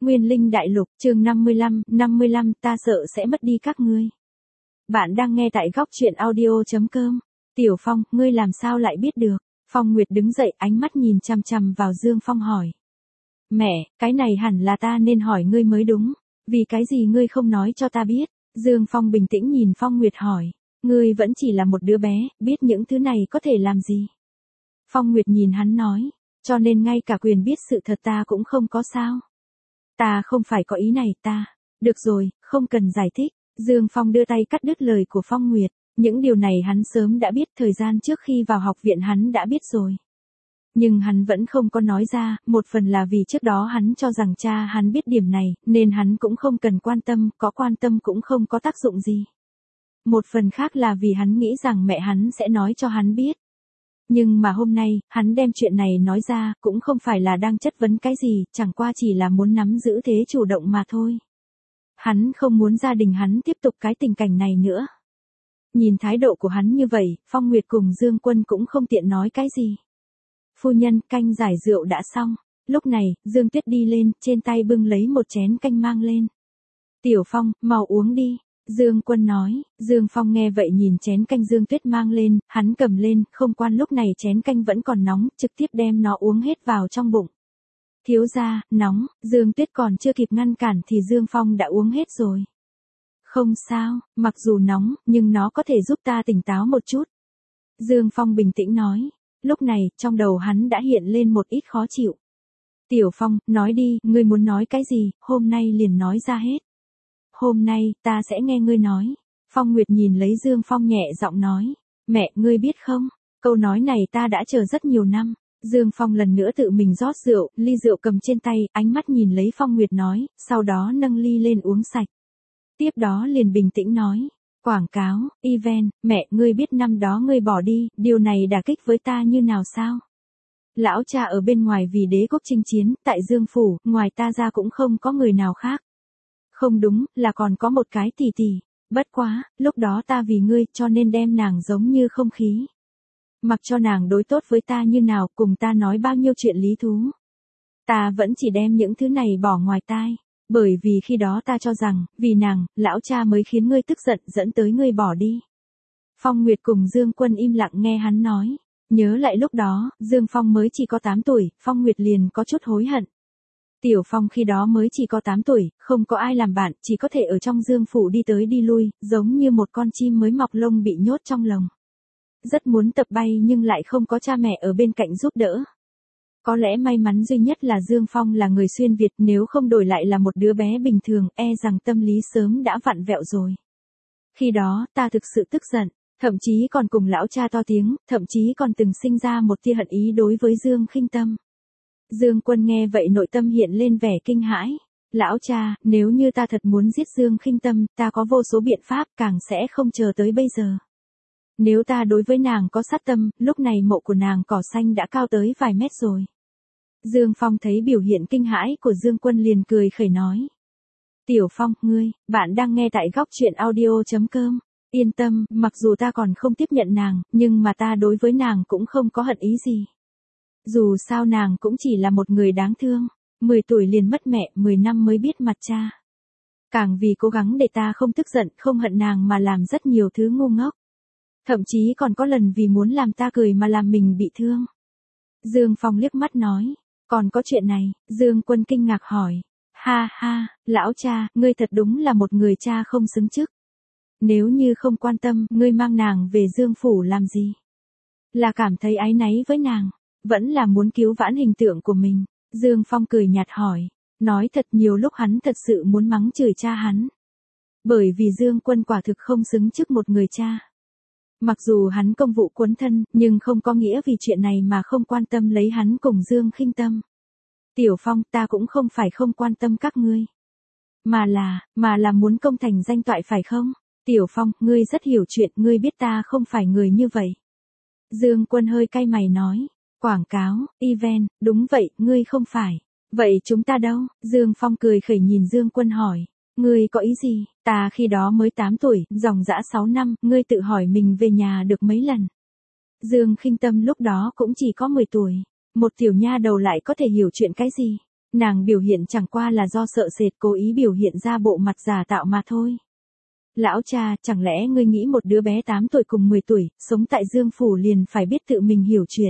Nguyên Linh Đại Lục, chương 55, ta sợ sẽ mất đi các ngươi. Bạn đang nghe tại góc truyện audio.com. Tiểu Phong, ngươi làm sao lại biết được? Phong Nguyệt đứng dậy, ánh mắt nhìn chằm chằm vào Dương Phong hỏi. Mẹ, cái này hẳn là ta nên hỏi ngươi mới đúng. Vì cái gì ngươi không nói cho ta biết? Dương Phong bình tĩnh nhìn Phong Nguyệt hỏi. Ngươi vẫn chỉ là một đứa bé, biết những thứ này có thể làm gì? Phong Nguyệt nhìn hắn nói. Cho nên ngay cả quyền biết sự thật ta cũng không có sao. Ta không phải có ý này ta. Được rồi, không cần giải thích. Dương Phong đưa tay cắt đứt lời của Phong Nguyệt. Những điều này hắn sớm đã biết, thời gian trước khi vào học viện hắn đã biết rồi. Nhưng hắn vẫn không có nói ra, một phần là vì trước đó hắn cho rằng cha hắn biết điểm này, nên hắn cũng không cần quan tâm, có quan tâm cũng không có tác dụng gì. Một phần khác là vì hắn nghĩ rằng mẹ hắn sẽ nói cho hắn biết. Nhưng mà hôm nay, hắn đem chuyện này nói ra, cũng không phải là đang chất vấn cái gì, chẳng qua chỉ là muốn nắm giữ thế chủ động mà thôi. Hắn không muốn gia đình hắn tiếp tục cái tình cảnh này nữa. Nhìn thái độ của hắn như vậy, Phong Nguyệt cùng Dương Quân cũng không tiện nói cái gì. Phu nhân, canh giải rượu đã xong. Lúc này, Dương Tuyết đi lên, trên tay bưng lấy một chén canh mang lên. Tiểu Phong, mau uống đi. Dương Quân nói. Dương Phong nghe vậy nhìn chén canh Dương Tuyết mang lên, hắn cầm lên, không quan lúc này chén canh vẫn còn nóng, trực tiếp đem nó uống hết vào trong bụng. Thiếu gia, nóng. Dương Tuyết còn chưa kịp ngăn cản thì Dương Phong đã uống hết rồi. Không sao, mặc dù nóng, nhưng nó có thể giúp ta tỉnh táo một chút. Dương Phong bình tĩnh nói. Lúc này, trong đầu hắn đã hiện lên một ít khó chịu. Tiểu Phong, nói đi, ngươi muốn nói cái gì, hôm nay liền nói ra hết. Hôm nay, ta sẽ nghe ngươi nói. Phong Nguyệt nhìn lấy Dương Phong nhẹ giọng nói. Mẹ, ngươi biết không, câu nói này ta đã chờ rất nhiều năm. Dương Phong lần nữa tự mình rót rượu, ly rượu cầm trên tay, ánh mắt nhìn lấy Phong Nguyệt nói, sau đó nâng ly lên uống sạch. Tiếp đó liền bình tĩnh nói. Quảng cáo, event, mẹ, ngươi biết năm đó ngươi bỏ đi, điều này đả kích với ta như nào sao? Lão cha ở bên ngoài vì đế quốc chinh chiến, tại Dương Phủ, ngoài ta ra cũng không có người nào khác. Không đúng, là còn có một cái tỷ tỷ. Bất quá, lúc đó ta vì ngươi, cho nên đem nàng giống như không khí. Mặc cho nàng đối tốt với ta như nào, cùng ta nói bao nhiêu chuyện lý thú. Ta vẫn chỉ đem những thứ này bỏ ngoài tai. Bởi vì khi đó ta cho rằng, vì nàng, lão cha mới khiến ngươi tức giận dẫn tới ngươi bỏ đi. Phong Nguyệt cùng Dương Quân im lặng nghe hắn nói. Nhớ lại lúc đó, Dương Phong mới chỉ có 8 tuổi, Phong Nguyệt liền có chút hối hận. Tiểu Phong khi đó mới chỉ có 8 tuổi, không có ai làm bạn, chỉ có thể ở trong Dương Phủ đi tới đi lui, giống như một con chim mới mọc lông bị nhốt trong lồng. Rất muốn tập bay nhưng lại không có cha mẹ ở bên cạnh giúp đỡ. Có lẽ may mắn duy nhất là Dương Phong là người xuyên Việt, nếu không đổi lại là một đứa bé bình thường, e rằng tâm lý sớm đã vặn vẹo rồi. Khi đó, ta thực sự tức giận, thậm chí còn cùng lão cha to tiếng, thậm chí còn từng sinh ra một tia hận ý đối với Dương Khinh Tâm. Dương Quân nghe vậy nội tâm hiện lên vẻ kinh hãi. Lão cha, nếu như ta thật muốn giết Dương Khinh Tâm, ta có vô số biện pháp, càng sẽ không chờ tới bây giờ. Nếu ta đối với nàng có sát tâm, lúc này mộ của nàng cỏ xanh đã cao tới vài mét rồi. Dương Phong thấy biểu hiện kinh hãi của Dương Quân liền cười khẩy nói. Tiểu Phong, ngươi, bạn đang nghe tại góc truyện audio.com. Yên tâm, mặc dù ta còn không tiếp nhận nàng, nhưng mà ta đối với nàng cũng không có hận ý gì. Dù sao nàng cũng chỉ là một người đáng thương. 10 tuổi liền mất mẹ, 10 năm mới biết mặt cha. Càng vì cố gắng để ta không tức giận, không hận nàng mà làm rất nhiều thứ ngu ngốc. Thậm chí còn có lần vì muốn làm ta cười mà làm mình bị thương. Dương Phong liếc mắt nói. Còn có chuyện này, Dương Quân kinh ngạc hỏi. Ha ha, lão cha, ngươi thật đúng là một người cha không xứng chức. Nếu như không quan tâm, ngươi mang nàng về Dương Phủ làm gì? Là cảm thấy áy náy với nàng, vẫn là muốn cứu vãn hình tượng của mình. Dương Phong cười nhạt hỏi. Nói thật nhiều lúc hắn thật sự muốn mắng chửi cha hắn. Bởi vì Dương Quân quả thực không xứng chức một người cha. Mặc dù hắn công vụ cuốn thân, nhưng không có nghĩa vì chuyện này mà không quan tâm lấy hắn cùng Dương Khinh Tâm. Tiểu Phong, ta cũng không phải không quan tâm các ngươi. Mà là muốn công thành danh toại phải không? Tiểu Phong, ngươi rất hiểu chuyện, ngươi biết ta không phải người như vậy. Dương Quân hơi cay mày nói. Quảng cáo, event, đúng vậy, ngươi không phải. Vậy chúng ta đâu? Dương Phong cười khẩy nhìn Dương Quân hỏi. Ngươi có ý gì? Ta khi đó mới 8 tuổi, dòng dã 6 năm, ngươi tự hỏi mình về nhà được mấy lần. Dương Khinh Tâm lúc đó cũng chỉ có 10 tuổi. Một tiểu nha đầu lại có thể hiểu chuyện cái gì? Nàng biểu hiện chẳng qua là do sợ sệt cố ý biểu hiện ra bộ mặt giả tạo mà thôi. Lão cha, chẳng lẽ ngươi nghĩ một đứa bé 8 tuổi cùng 10 tuổi, sống tại Dương Phủ liền phải biết tự mình hiểu chuyện?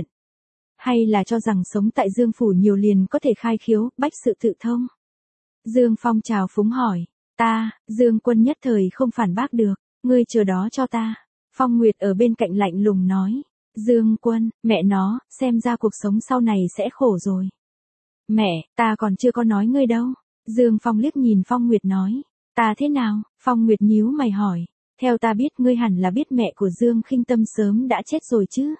Hay là cho rằng sống tại Dương Phủ nhiều liền có thể khai khiếu, bách sự tự thông? Dương Phong chào phúng hỏi. Dương Quân nhất thời không phản bác được. Ngươi chờ đó cho ta. Phong Nguyệt ở bên cạnh lạnh lùng nói. Dương Quân, mẹ nó, xem ra cuộc sống sau này sẽ khổ rồi. Mẹ, ta còn chưa có nói ngươi đâu. Dương Phong liếc nhìn Phong Nguyệt nói. Ta thế nào? Phong Nguyệt nhíu mày hỏi. Theo ta biết ngươi hẳn là biết mẹ của Dương Khinh Tâm sớm đã chết rồi chứ.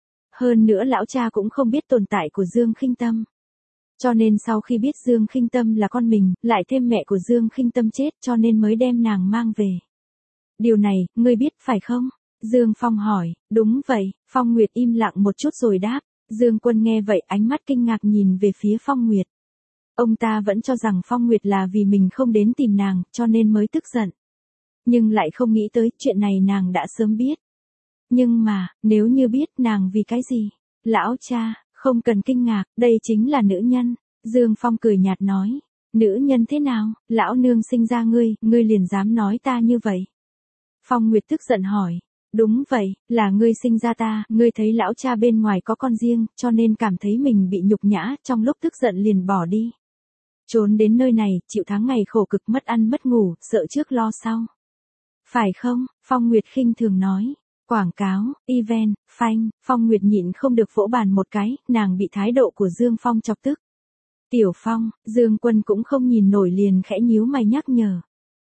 Hơn nữa lão cha cũng không biết tồn tại của Dương Khinh Tâm. Cho nên sau khi biết Dương Khinh Tâm là con mình, lại thêm mẹ của Dương Khinh Tâm chết cho nên mới đem nàng mang về. Điều này, ngươi biết phải không? Dương Phong hỏi. Đúng vậy. Phong Nguyệt im lặng một chút rồi đáp. Dương Quân nghe vậy ánh mắt kinh ngạc nhìn về phía Phong Nguyệt. Ông ta vẫn cho rằng Phong Nguyệt là vì mình không đến tìm nàng, cho nên mới tức giận. Nhưng lại không nghĩ tới chuyện này nàng đã sớm biết. Nhưng mà, nếu như biết nàng vì cái gì? Lão cha, không cần kinh ngạc, đây chính là nữ nhân. Dương Phong cười nhạt nói. Nữ nhân thế nào? Lão nương sinh ra ngươi liền dám nói ta như vậy. Phong Nguyệt tức giận hỏi. Đúng vậy, là ngươi sinh ra ta, ngươi thấy lão cha bên ngoài có con riêng, cho nên cảm thấy mình bị nhục nhã, trong lúc tức giận liền bỏ đi. Trốn đến nơi này, chịu tháng ngày khổ cực mất ăn mất ngủ, sợ trước lo sau. Phải không? Phong Nguyệt khinh thường nói. Quảng cáo, event, phanh, Phong Nguyệt nhịn không được vỗ bàn một cái, nàng bị thái độ của Dương Phong chọc tức. Tiểu Phong, Dương Quân cũng không nhìn nổi liền khẽ nhíu mày nhắc nhở.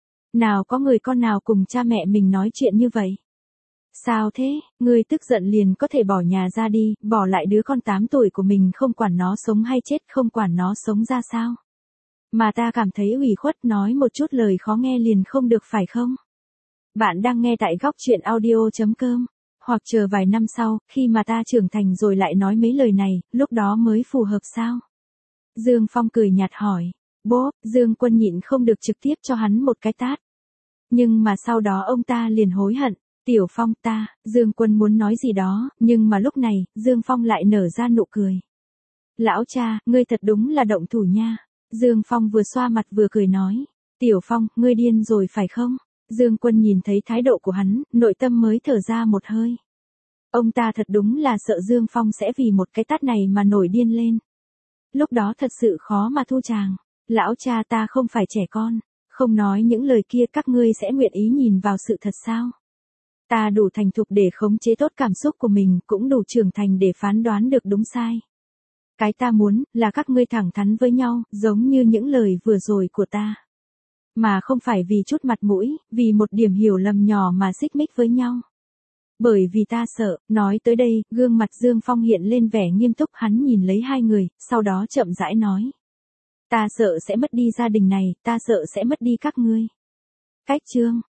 Nào có người con nào cùng cha mẹ mình nói chuyện như vậy? Sao thế, ngươi tức giận liền có thể bỏ nhà ra đi, bỏ lại đứa con 8 tuổi của mình không quản nó sống hay chết, không quản nó sống ra sao? Mà ta cảm thấy ủy khuất nói một chút lời khó nghe liền không được phải không? Bạn đang nghe tại góc chuyện audio.com, hoặc chờ vài năm sau, khi mà ta trưởng thành rồi lại nói mấy lời này, lúc đó mới phù hợp sao? Dương Phong cười nhạt hỏi. Bố, Dương Quân nhịn không được trực tiếp cho hắn một cái tát. Nhưng mà sau đó ông ta liền hối hận. Tiểu Phong Dương Quân muốn nói gì đó, nhưng mà lúc này, Dương Phong lại nở ra nụ cười. Lão cha, ngươi thật đúng là động thủ nha. Dương Phong vừa xoa mặt vừa cười nói. Tiểu Phong, ngươi điên rồi phải không? Dương Quân nhìn thấy thái độ của hắn, nội tâm mới thở ra một hơi. Ông ta thật đúng là sợ Dương Phong sẽ vì một cái tát này mà nổi điên lên. Lúc đó thật sự khó mà thu tràng. Lão cha ta không phải trẻ con, không nói những lời kia các ngươi sẽ nguyện ý nhìn vào sự thật sao? Ta đủ thành thục để khống chế tốt cảm xúc của mình, cũng đủ trưởng thành để phán đoán được đúng sai. Cái ta muốn, là các ngươi thẳng thắn với nhau, giống như những lời vừa rồi của ta. Mà không phải vì chút mặt mũi, vì một điểm hiểu lầm nhỏ mà xích mích với nhau. Bởi vì ta sợ, nói tới đây, gương mặt Dương Phong hiện lên vẻ nghiêm túc, hắn nhìn lấy hai người, sau đó chậm rãi nói. Ta sợ sẽ mất đi gia đình này, ta sợ sẽ mất đi các ngươi. Cách chương.